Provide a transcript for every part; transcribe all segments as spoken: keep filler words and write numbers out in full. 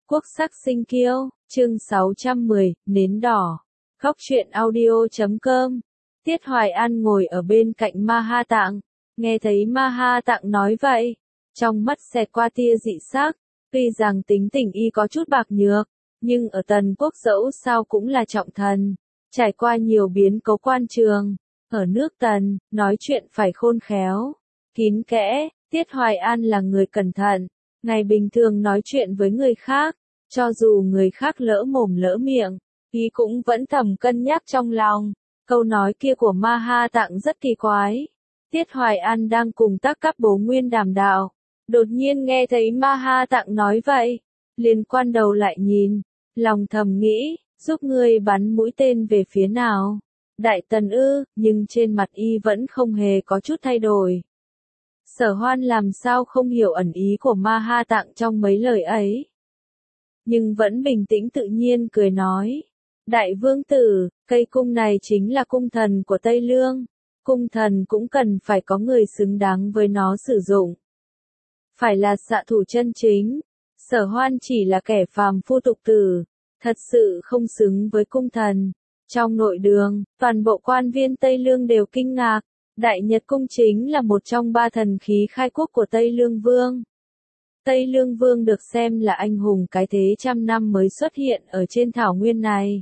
Quốc sắc sinh kiêu, chương sáu trăm mười, nến đỏ. Góc truyện audio chấm com. Tiết Hoài An ngồi ở bên cạnh Ma Ha Tạng, nghe thấy Ma Ha Tạng nói vậy, trong mắt xẹt qua tia dị sắc, tuy rằng tính tình y có chút bạc nhược, nhưng ở Tần Quốc dẫu sao cũng là trọng thần, trải qua nhiều biến cố quan trường, ở nước Tần, nói chuyện phải khôn khéo, kín kẽ. Tiết Hoài An là người cẩn thận, ngày bình thường nói chuyện với người khác, cho dù người khác lỡ mồm lỡ miệng, y cũng vẫn thầm cân nhắc trong lòng. Câu nói kia của Ma Ha Tạng rất kỳ quái. Tiết Hoài An đang cùng Tắc Các Bố Nguyên đàm đạo, đột nhiên nghe thấy Ma Ha Tạng nói vậy, liền quan đầu lại nhìn, lòng thầm nghĩ, giúp ngươi bắn mũi tên về phía nào? Đại Tần ư? Nhưng trên mặt y vẫn không hề có chút thay đổi. Sở Hoan làm sao không hiểu ẩn ý của Ma Ha Tạng trong mấy lời ấy, nhưng vẫn bình tĩnh tự nhiên cười nói, Đại Vương Tử, cây cung này chính là cung thần của Tây Lương, cung thần cũng cần phải có người xứng đáng với nó sử dụng. Phải là xạ thủ chân chính, Sở Hoan chỉ là kẻ phàm phu tục tử, thật sự không xứng với cung thần. Trong nội đường, toàn bộ quan viên Tây Lương đều kinh ngạc, Đại Nhật Cung chính là một trong ba thần khí khai quốc của Tây Lương Vương. Tây Lương Vương được xem là anh hùng cái thế trăm năm mới xuất hiện ở trên thảo nguyên này.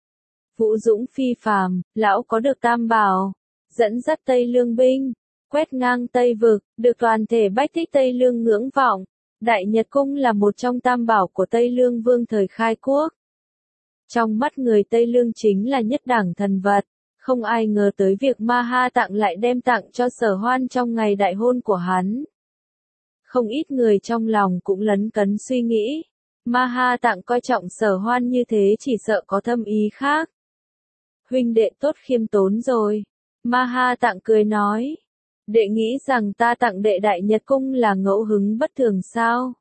Vũ dũng phi phàm, lão có được tam bảo, dẫn dắt Tây Lương binh, quét ngang Tây Vực, được toàn thể bách thích Tây Lương ngưỡng vọng. Đại Nhật Cung là một trong tam bảo của Tây Lương Vương thời khai quốc. Trong mắt người Tây Lương chính là nhất đẳng thần vật, không ai ngờ tới việc Ma Ha Tạng lại đem tặng cho Sở Hoan trong ngày đại hôn của hắn. Không ít người trong lòng cũng lấn cấn suy nghĩ, Ma Ha Tạng coi trọng Sở Hoan như thế chỉ sợ có thâm ý khác. Huynh đệ tốt khiêm tốn rồi. Ma Ha Tạng cười nói, đệ nghĩ rằng ta tặng đệ Đại Nhật Cung là ngẫu hứng bất thường sao?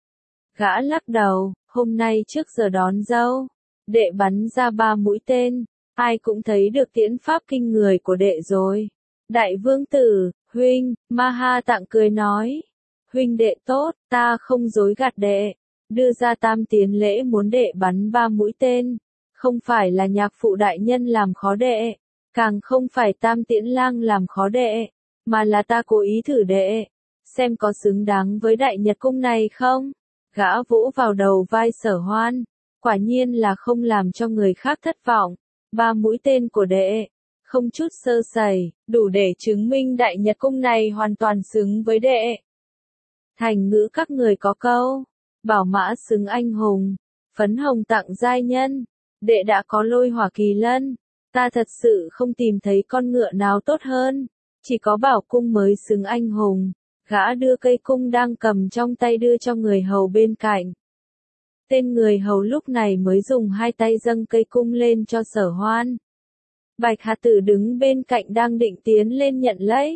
Gã lắc đầu, hôm nay trước giờ đón dâu, đệ bắn ra ba mũi tên, ai cũng thấy được tiễn pháp kinh người của đệ rồi. Đại Vương Tử, huynh, Ma Ha Tạng cười nói, huynh đệ tốt, ta không dối gạt đệ, đưa ra tam tiến lễ muốn đệ bắn ba mũi tên, không phải là nhạc phụ đại nhân làm khó đệ, càng không phải tam tiễn lang làm khó đệ, mà là ta cố ý thử đệ, xem có xứng đáng với Đại Nhật Cung này không? Gã vỗ vào đầu vai Sở Hoan, quả nhiên là không làm cho người khác thất vọng, ba mũi tên của đệ, không chút sơ sẩy, đủ để chứng minh Đại Nhật Cung này hoàn toàn xứng với đệ. Thành ngữ các người có câu, bảo mã xứng anh hùng, phấn hồng tặng giai nhân, đệ đã có Lôi Hỏa Kỳ Lân, ta thật sự không tìm thấy con ngựa nào tốt hơn, chỉ có bảo cung mới xứng anh hùng. Gã đưa cây cung đang cầm trong tay đưa cho người hầu bên cạnh. Tên người hầu lúc này mới dùng hai tay dâng cây cung lên cho Sở Hoan. Bạch Hạt Tử đứng bên cạnh đang định tiến lên nhận lấy.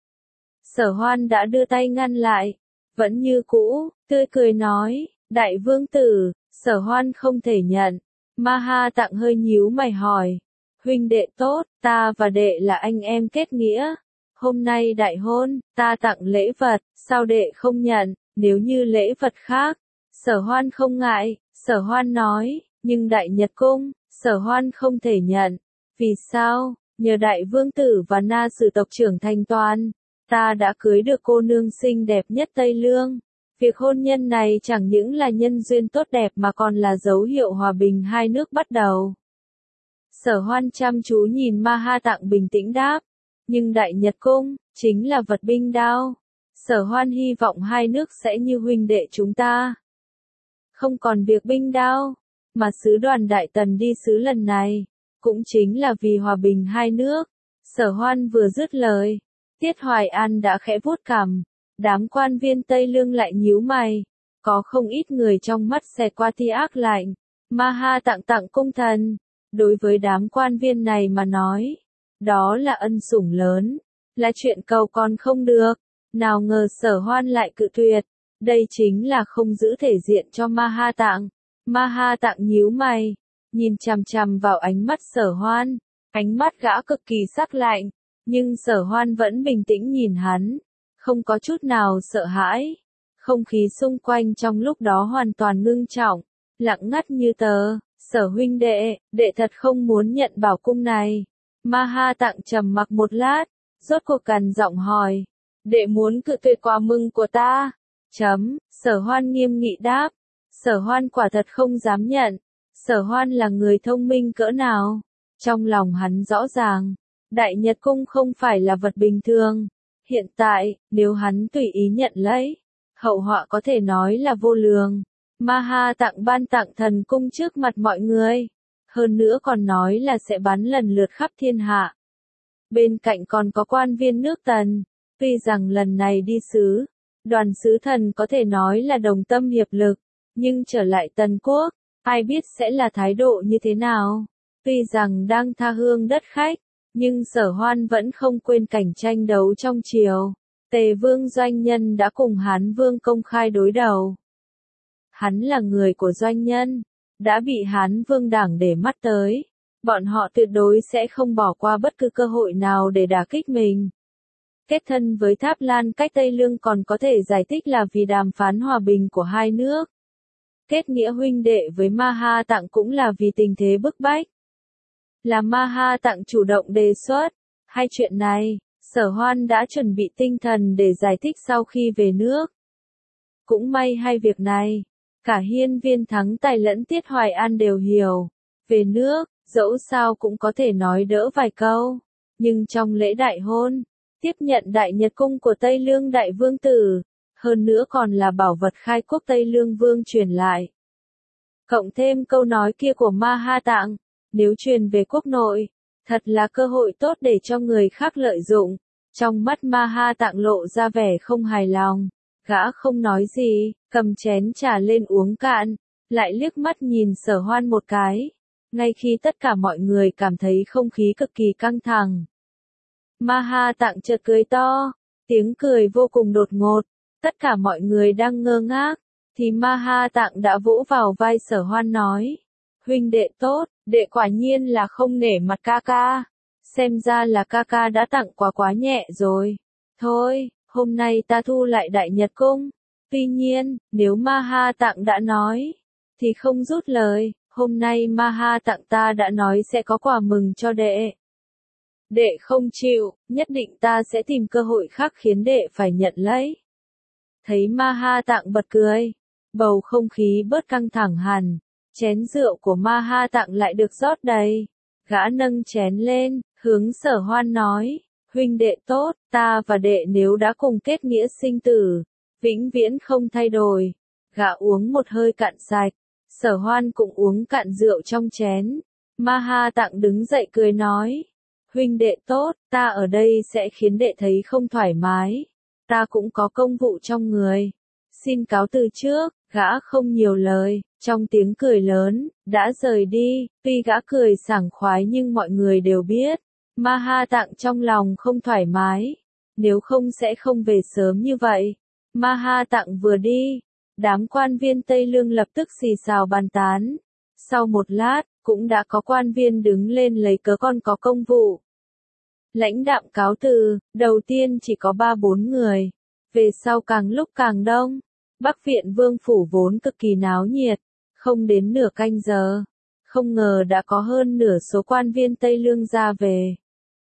Sở Hoan đã đưa tay ngăn lại, vẫn như cũ, tươi cười nói, Đại Vương Tử, Sở Hoan không thể nhận. Ma Ha Tạng hơi nhíu mày hỏi, huynh đệ tốt, ta và đệ là anh em kết nghĩa. Hôm nay đại hôn, ta tặng lễ vật, sao đệ không nhận, nếu như lễ vật khác, Sở Hoan không ngại. Sở Hoan nói, nhưng Đại Nhật Cung, Sở Hoan không thể nhận. Vì sao? Nhờ Đại Vương Tử và Na Sử tộc trưởng thành toàn, ta đã cưới được cô nương xinh đẹp nhất Tây Lương. Việc hôn nhân này chẳng những là nhân duyên tốt đẹp mà còn là dấu hiệu hòa bình hai nước bắt đầu. Sở Hoan chăm chú nhìn Ma Ha Tạng bình tĩnh đáp, nhưng Đại Nhật Cung, chính là vật binh đao. Sở Hoan hy vọng hai nước sẽ như huynh đệ chúng ta. Không còn việc binh đao, mà sứ đoàn Đại Tần đi sứ lần này, cũng chính là vì hòa bình hai nước. Sở Hoan vừa dứt lời, Tiết Hoài An đã khẽ vuốt cằm, đám quan viên Tây Lương lại nhíu mày, có không ít người trong mắt xẹt qua tia ác lạnh. Ma Ha Tạng tặng cung thần, đối với đám quan viên này mà nói, đó là ân sủng lớn, là chuyện cầu còn không được, nào ngờ Sở Hoan lại cự tuyệt, đây chính là không giữ thể diện cho Ma Ha Tạng. Ma Ha Tạng nhíu mày, nhìn chằm chằm vào ánh mắt Sở Hoan, ánh mắt gã cực kỳ sắc lạnh, nhưng Sở Hoan vẫn bình tĩnh nhìn hắn, không có chút nào sợ hãi, không khí xung quanh trong lúc đó hoàn toàn ngưng trọng. lặng ngắt như tờ. Sở huynh đệ, đệ thật không muốn nhận bảo cung này. Ma Ha Tặng trầm mặc một lát, rốt cuộc cằn giọng hỏi. Đệ muốn cự tuyệt quà mừng của ta. Chấm, Sở Hoan nghiêm nghị đáp. Sở Hoan quả thật không dám nhận. Sở Hoan là người thông minh cỡ nào. Trong lòng hắn rõ ràng, Đại Nhật Cung không phải là vật bình thường. Hiện tại, nếu hắn tùy ý nhận lấy, hậu họa có thể nói là vô lường. Ma Ha Tặng ban tặng thần cung trước mặt mọi người. Hơn nữa còn nói là sẽ bắn lần lượt khắp thiên hạ. Bên cạnh còn có quan viên nước Tần. Tuy rằng lần này đi sứ, đoàn sứ thần có thể nói là đồng tâm hiệp lực. Nhưng trở lại Tần Quốc, ai biết sẽ là thái độ như thế nào. Tuy rằng đang tha hương đất khách, nhưng Sở Hoan vẫn không quên cảnh tranh đấu trong triều. Tề Vương Doanh Nhân đã cùng Hán Vương công khai đối đầu. Hắn là người của Doanh Nhân, đã bị Hán Vương đảng để mắt tới. Bọn họ tuyệt đối sẽ không bỏ qua bất cứ cơ hội nào để đả kích mình. Kết thân với Tháp Lan cách Tây Lương còn có thể giải thích là vì đàm phán hòa bình của hai nước. Kết nghĩa huynh đệ với Ma Ha Tặng cũng là vì tình thế bức bách. Là Ma Ha Tặng chủ động đề xuất. Hai chuyện này, Sở Hoan đã chuẩn bị tinh thần để giải thích sau khi về nước. Cũng may hai việc này, cả Hiên Viên Thắng Tài lẫn Tiết Hoài An đều hiểu. Về nước, dẫu sao cũng có thể nói đỡ vài câu. Nhưng trong lễ đại hôn, tiếp nhận Đại Nhật Cung của Tây Lương Đại Vương Tử, hơn nữa còn là bảo vật khai quốc Tây Lương Vương truyền lại. Cộng thêm câu nói kia của Ma Ha Tặng, nếu truyền về quốc nội, thật là cơ hội tốt để cho người khác lợi dụng. Trong mắt Ma Ha Tặng lộ ra vẻ không hài lòng, gã không nói gì, cầm chén trà lên uống cạn, lại liếc mắt nhìn Sở Hoan một cái. Ngay khi tất cả mọi người cảm thấy không khí cực kỳ căng thẳng, Ma Ha Tặng chợt cười to, tiếng cười vô cùng đột ngột. Tất cả mọi người đang ngơ ngác, thì Ma Ha Tặng đã vỗ vào vai Sở Hoan nói. Huynh đệ tốt, đệ quả nhiên là không nể mặt ca ca. Xem ra là ca ca đã tặng quà quá nhẹ rồi. Thôi, hôm nay ta thu lại Đại Nhật Cung. Tuy nhiên, nếu Ma Ha Tặng đã nói, thì không rút lời. Hôm nay Ma Ha Tặng ta đã nói sẽ có quà mừng cho đệ. Đệ không chịu, nhất định ta sẽ tìm cơ hội khác khiến đệ phải nhận lấy. Thấy Ma Ha Tặng bật cười, bầu không khí bớt căng thẳng hẳn, chén rượu của Ma Ha Tặng lại được rót đầy. Gã nâng chén lên, hướng Sở Hoan nói, huynh đệ tốt, ta và đệ nếu đã cùng kết nghĩa sinh tử, vĩnh viễn không thay đổi. Gã uống một hơi cạn sạch, Sở Hoan cũng uống cạn rượu trong chén. Ma Ha Tặng đứng dậy cười nói, huynh đệ tốt, ta ở đây sẽ khiến đệ thấy không thoải mái. Ta cũng có công vụ trong người. Xin cáo từ trước, gã không nhiều lời, trong tiếng cười lớn, đã rời đi. Tuy gã cười sảng khoái nhưng mọi người đều biết, Ma Ha Tặng trong lòng không thoải mái. Nếu không sẽ không về sớm như vậy. Ma Ha Tặng vừa đi, đám quan viên Tây Lương lập tức xì xào bàn tán. Sau một lát, cũng đã có quan viên đứng lên lấy cớ con có công vụ. Lãnh đạm cáo từ, đầu tiên chỉ có ba bốn người, về sau càng lúc càng đông. Bắc Viện Vương Phủ vốn cực kỳ náo nhiệt, không đến nửa canh giờ, không ngờ đã có hơn nửa số quan viên Tây Lương ra về.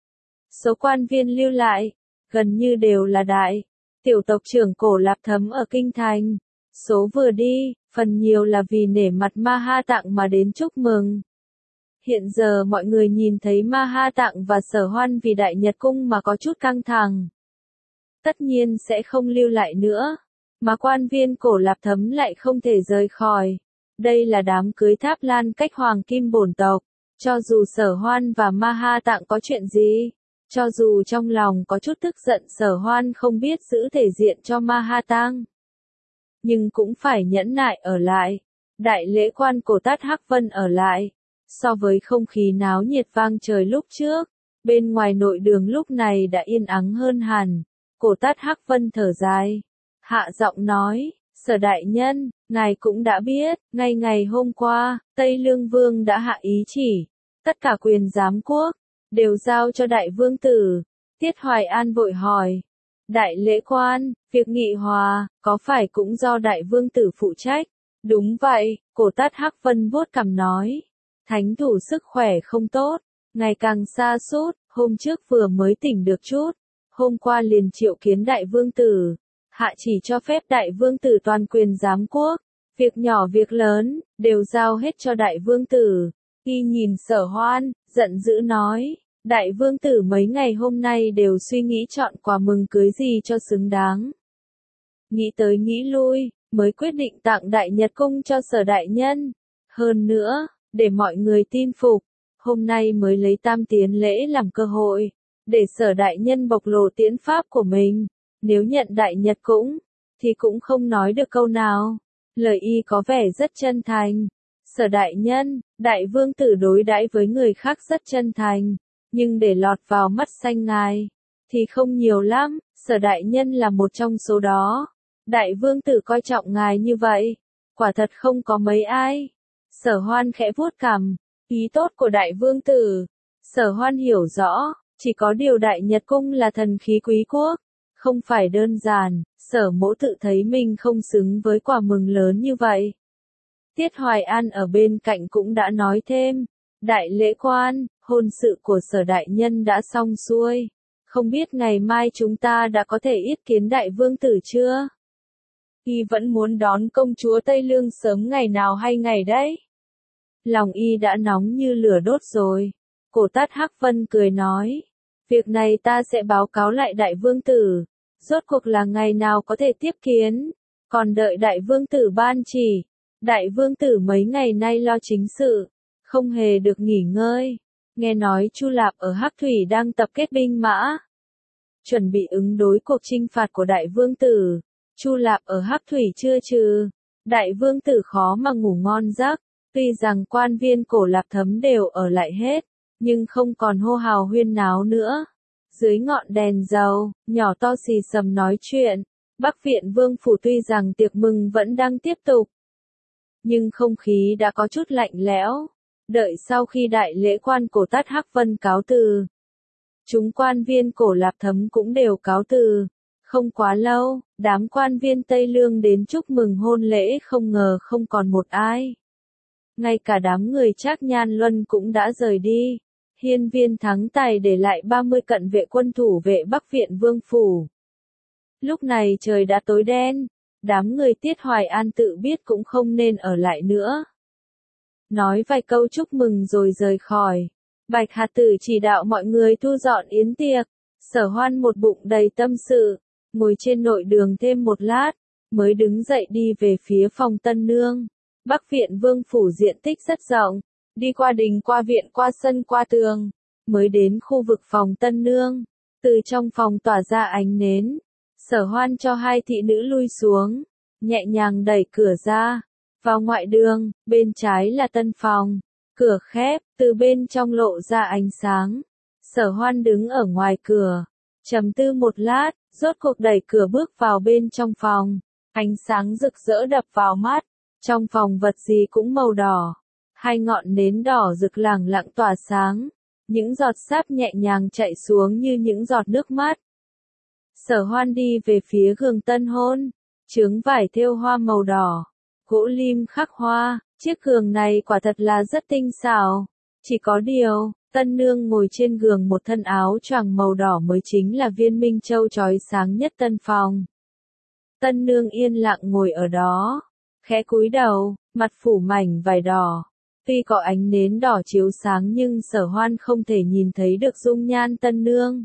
Số quan viên lưu lại, gần như đều là đại, tiểu tộc trưởng Cổ Lạp Thấm ở Kinh Thành. Số vừa đi, phần nhiều là vì nể mặt Ma Ha Tặng mà đến chúc mừng. Hiện giờ mọi người nhìn thấy Ma Ha Tặng và Sở Hoan vì Đại Nhật Cung mà có chút căng thẳng. Tất nhiên sẽ không lưu lại nữa. Mà quan viên Cổ Lạp Thấm lại không thể rời khỏi. Đây là đám cưới Tháp Lan cách hoàng kim bổn tộc. Cho dù Sở Hoan và Ma Ha Tặng có chuyện gì, cho dù trong lòng có chút tức giận Sở Hoan không biết giữ thể diện cho Ma Ha Tặng, nhưng cũng phải nhẫn nại ở lại. Đại lễ quan Cổ Tát Hắc Vân ở lại. So với không khí náo nhiệt vang trời lúc trước, bên ngoài nội đường lúc này đã yên ắng hơn hẳn. Cổ Tát Hắc Vân thở dài, hạ giọng nói, Sở đại nhân, ngài cũng đã biết, ngay ngày hôm qua, Tây Lương Vương đã hạ ý chỉ, tất cả quyền giám quốc, đều giao cho Đại Vương Tử. Tiết Hoài An vội hỏi, Đại lễ quan, việc nghị hòa, có phải cũng do Đại Vương Tử phụ trách? Đúng vậy, cổ Tát Hắc Vân vuốt cằm nói. Thánh thủ sức khỏe không tốt, ngày càng sa sút, hôm trước vừa mới tỉnh được chút, hôm qua liền triệu kiến đại vương tử, hạ chỉ cho phép đại vương tử toàn quyền giám quốc, việc nhỏ việc lớn, đều giao hết cho đại vương tử. Y nhìn Sở Hoan, giận dữ nói, đại vương tử mấy ngày hôm nay đều suy nghĩ chọn quà mừng cưới gì cho xứng đáng. Nghĩ tới nghĩ lui, mới quyết định tặng Đại Nhật Cung cho Sở đại nhân. Hơn nữa, để mọi người tin phục, hôm nay mới lấy tam tiến lễ làm cơ hội, để Sở đại nhân bộc lộ tiễn pháp của mình. Nếu nhận Đại Nhật Cung, thì cũng không nói được câu nào. Lời y có vẻ rất chân thành. Sở đại nhân, đại vương tử đối đãi với người khác rất chân thành, nhưng để lọt vào mắt xanh ngài, thì không nhiều lắm. Sở đại nhân là một trong số đó. Đại vương tử coi trọng ngài như vậy, quả thật không có mấy ai. Sở Hoan khẽ vuốt cằm, ý tốt của đại vương tử. Sở Hoan hiểu rõ, chỉ có điều Đại Nhật Cung là thần khí quý quốc, không phải đơn giản. Sở mỗ tự thấy mình không xứng với quà mừng lớn như vậy. Tiết Hoài An ở bên cạnh cũng đã nói thêm, đại lễ quan, hôn sự của Sở đại nhân đã xong xuôi, không biết ngày mai chúng ta đã có thể yết kiến đại vương tử chưa? Y vẫn muốn đón công chúa Tây Lương sớm ngày nào hay ngày đấy? Lòng y đã nóng như lửa đốt rồi. Cổ Tát Hắc Vân cười nói, việc này ta sẽ báo cáo lại đại vương tử, rốt cuộc là ngày nào có thể tiếp kiến, còn đợi đại vương tử ban chỉ. Đại vương tử mấy ngày nay lo chính sự, không hề được nghỉ ngơi. Nghe nói Chu Lạp ở Hắc Thủy đang tập kết binh mã, chuẩn bị ứng đối cuộc chinh phạt của đại vương tử. Chu Lạp ở Hắc Thủy chưa trừ, đại vương tử khó mà ngủ ngon giấc. Tuy rằng quan viên Cổ Lạp Thấm đều ở lại hết, nhưng không còn hô hào huyên náo nữa. Dưới ngọn đèn dầu, nhỏ to xì xầm nói chuyện. Bắc viện vương phủ tuy rằng tiệc mừng vẫn đang tiếp tục, nhưng không khí đã có chút lạnh lẽo. Đợi sau khi đại lễ quan Cổ Tát Hắc Vân cáo từ, chúng quan viên Cổ Lạp Thấm cũng đều cáo từ. Không quá lâu, đám quan viên Tây Lương đến chúc mừng hôn lễ không ngờ không còn một ai. Ngay cả đám người Trác Nhan Luân cũng đã rời đi. Hiên Viên Thắng Tài để lại ba mươi cận vệ quân thủ vệ Bắc viện vương phủ. Lúc này trời đã tối đen, đám người Tiết Hoài An tự biết cũng không nên ở lại nữa. Nói vài câu chúc mừng rồi rời khỏi. Bạch Hạt Tử chỉ đạo mọi người thu dọn yến tiệc. Sở Hoan một bụng đầy tâm sự, ngồi trên nội đường thêm một lát, mới đứng dậy đi về phía phòng Tân Nương. Bắc viện vương phủ diện tích rất rộng, đi qua đình qua viện qua sân qua tường, mới đến khu vực phòng Tân Nương. Từ trong phòng tỏa ra ánh nến, Sở Hoan cho hai thị nữ lui xuống, nhẹ nhàng đẩy cửa ra. Vào ngoại đường, bên trái là tân phòng, cửa khép, từ bên trong lộ ra ánh sáng. Sở Hoan đứng ở ngoài cửa, trầm tư một lát, rốt cuộc đẩy cửa bước vào bên trong phòng. Ánh sáng rực rỡ đập vào mắt, trong phòng vật gì cũng màu đỏ. Hai ngọn nến đỏ rực lẳng lặng tỏa sáng, những giọt sáp nhẹ nhàng chạy xuống như những giọt nước mắt. Sở Hoan đi về phía giường tân hôn, chướng vải thêu hoa màu đỏ, gỗ lim khắc hoa, chiếc giường này quả thật là rất tinh xảo. Chỉ có điều, tân nương ngồi trên giường một thân áo choàng màu đỏ mới chính là viên minh châu chói sáng nhất tân phòng. Tân nương yên lặng ngồi ở đó, khẽ cúi đầu, mặt phủ mảnh vải đỏ. Tuy có ánh nến đỏ chiếu sáng nhưng Sở Hoan không thể nhìn thấy được dung nhan tân nương.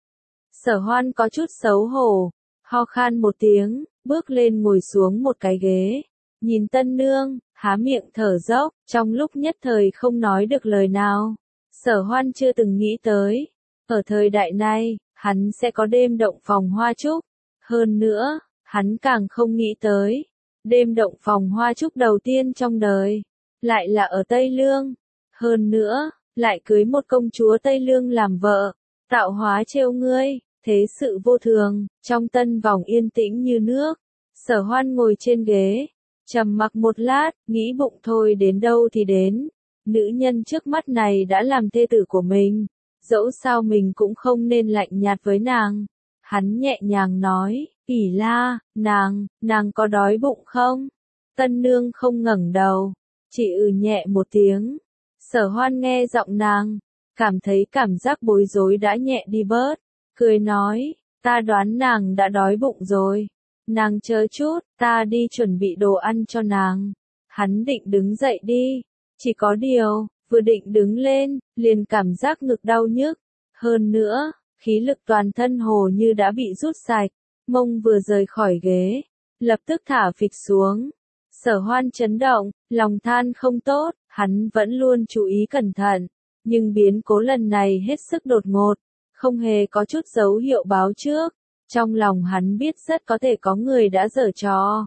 Sở Hoan có chút xấu hổ, ho khan một tiếng, bước lên ngồi xuống một cái ghế, nhìn tân nương, há miệng thở dốc, trong lúc nhất thời không nói được lời nào. Sở Hoan chưa từng nghĩ tới, ở thời đại này, hắn sẽ có đêm động phòng hoa trúc. Hơn nữa, hắn càng không nghĩ tới, đêm động phòng hoa trúc đầu tiên trong đời, lại là ở Tây Lương. Hơn nữa, lại cưới một công chúa Tây Lương làm vợ, tạo hóa trêu ngươi, thế sự vô thường. Trong tân vòng yên tĩnh như nước, Sở Hoan ngồi trên ghế, trầm mặc một lát, nghĩ bụng thôi đến đâu thì đến. Nữ nhân trước mắt này đã làm thê tử của mình, dẫu sao mình cũng không nên lạnh nhạt với nàng. Hắn nhẹ nhàng nói, Ỷ La, nàng, nàng có đói bụng không? Tân nương không ngẩng đầu, chỉ ừ nhẹ một tiếng. Sở Hoan nghe giọng nàng, cảm thấy cảm giác bối rối đã nhẹ đi bớt, cười nói, ta đoán nàng đã đói bụng rồi. Nàng chờ chút, ta đi chuẩn bị đồ ăn cho nàng. Hắn định đứng dậy đi, chỉ có điều, vừa định đứng lên, liền cảm giác ngực đau nhức. Hơn nữa, khí lực toàn thân hồ như đã bị rút sạch, mông vừa rời khỏi ghế, lập tức thả phịch xuống. Sở Hoan chấn động, lòng than không tốt, hắn vẫn luôn chú ý cẩn thận, nhưng biến cố lần này hết sức đột ngột, không hề có chút dấu hiệu báo trước. Trong lòng hắn biết rất có thể có người đã giở trò.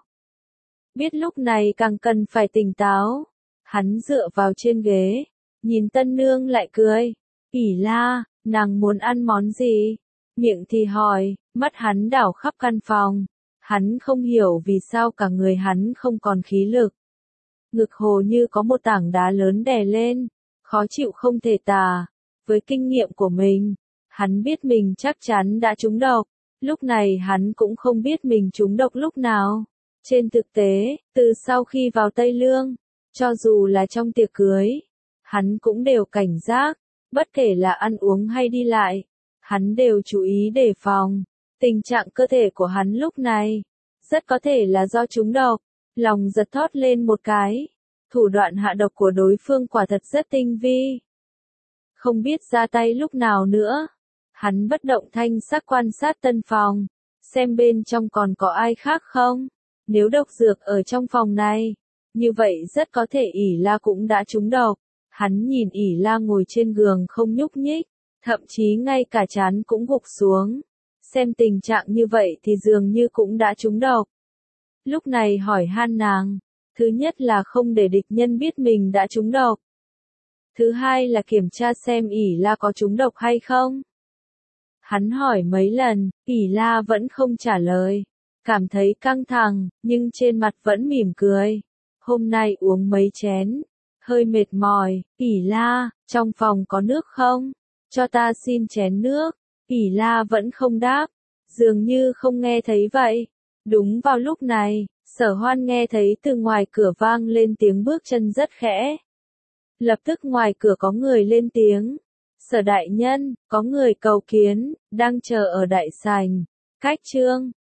Biết lúc này càng cần phải tỉnh táo. Hắn dựa vào trên ghế, nhìn Tân nương lại cười. ỉ la, nàng muốn ăn món gì? Miệng thì hỏi, mắt hắn đảo khắp căn phòng. Hắn không hiểu vì sao cả người hắn không còn khí lực. Ngực hồ như có một tảng đá lớn đè lên, khó chịu không thể tả. Với kinh nghiệm của mình, hắn biết mình chắc chắn đã trúng độc. Lúc này hắn cũng không biết mình trúng độc lúc nào. Trên thực tế, từ sau khi vào Tây Lương, cho dù là trong tiệc cưới, hắn cũng đều cảnh giác, bất kể là ăn uống hay đi lại, hắn đều chú ý đề phòng. Tình trạng cơ thể của hắn lúc này, rất có thể là do trúng độc. Lòng giật thót lên một cái, thủ đoạn hạ độc của đối phương quả thật rất tinh vi. Không biết ra tay lúc nào nữa. Hắn bất động thanh sắc quan sát tân phòng, xem bên trong còn có ai khác không. Nếu độc dược ở trong phòng này, như vậy rất có thể ỉ la cũng đã trúng độc. Hắn nhìn ỉ la ngồi trên giường không nhúc nhích, thậm chí ngay cả trán cũng gục xuống. Xem tình trạng như vậy thì dường như cũng đã trúng độc. Lúc này hỏi han nàng, thứ nhất là không để địch nhân biết mình đã trúng độc. Thứ hai là kiểm tra xem ỉ la có trúng độc hay không. Hắn hỏi mấy lần, ỉ la vẫn không trả lời. Cảm thấy căng thẳng, nhưng trên mặt vẫn mỉm cười. Hôm nay uống mấy chén, hơi mệt mỏi. ỉ la, trong phòng có nước không? Cho ta xin chén nước. ỉ la vẫn không đáp, dường như không nghe thấy vậy. Đúng vào lúc này, Sở Hoan nghe thấy từ ngoài cửa vang lên tiếng bước chân rất khẽ. Lập tức ngoài cửa có người lên tiếng. Sở đại nhân, có người cầu kiến, đang chờ ở đại sảnh. Cách trương.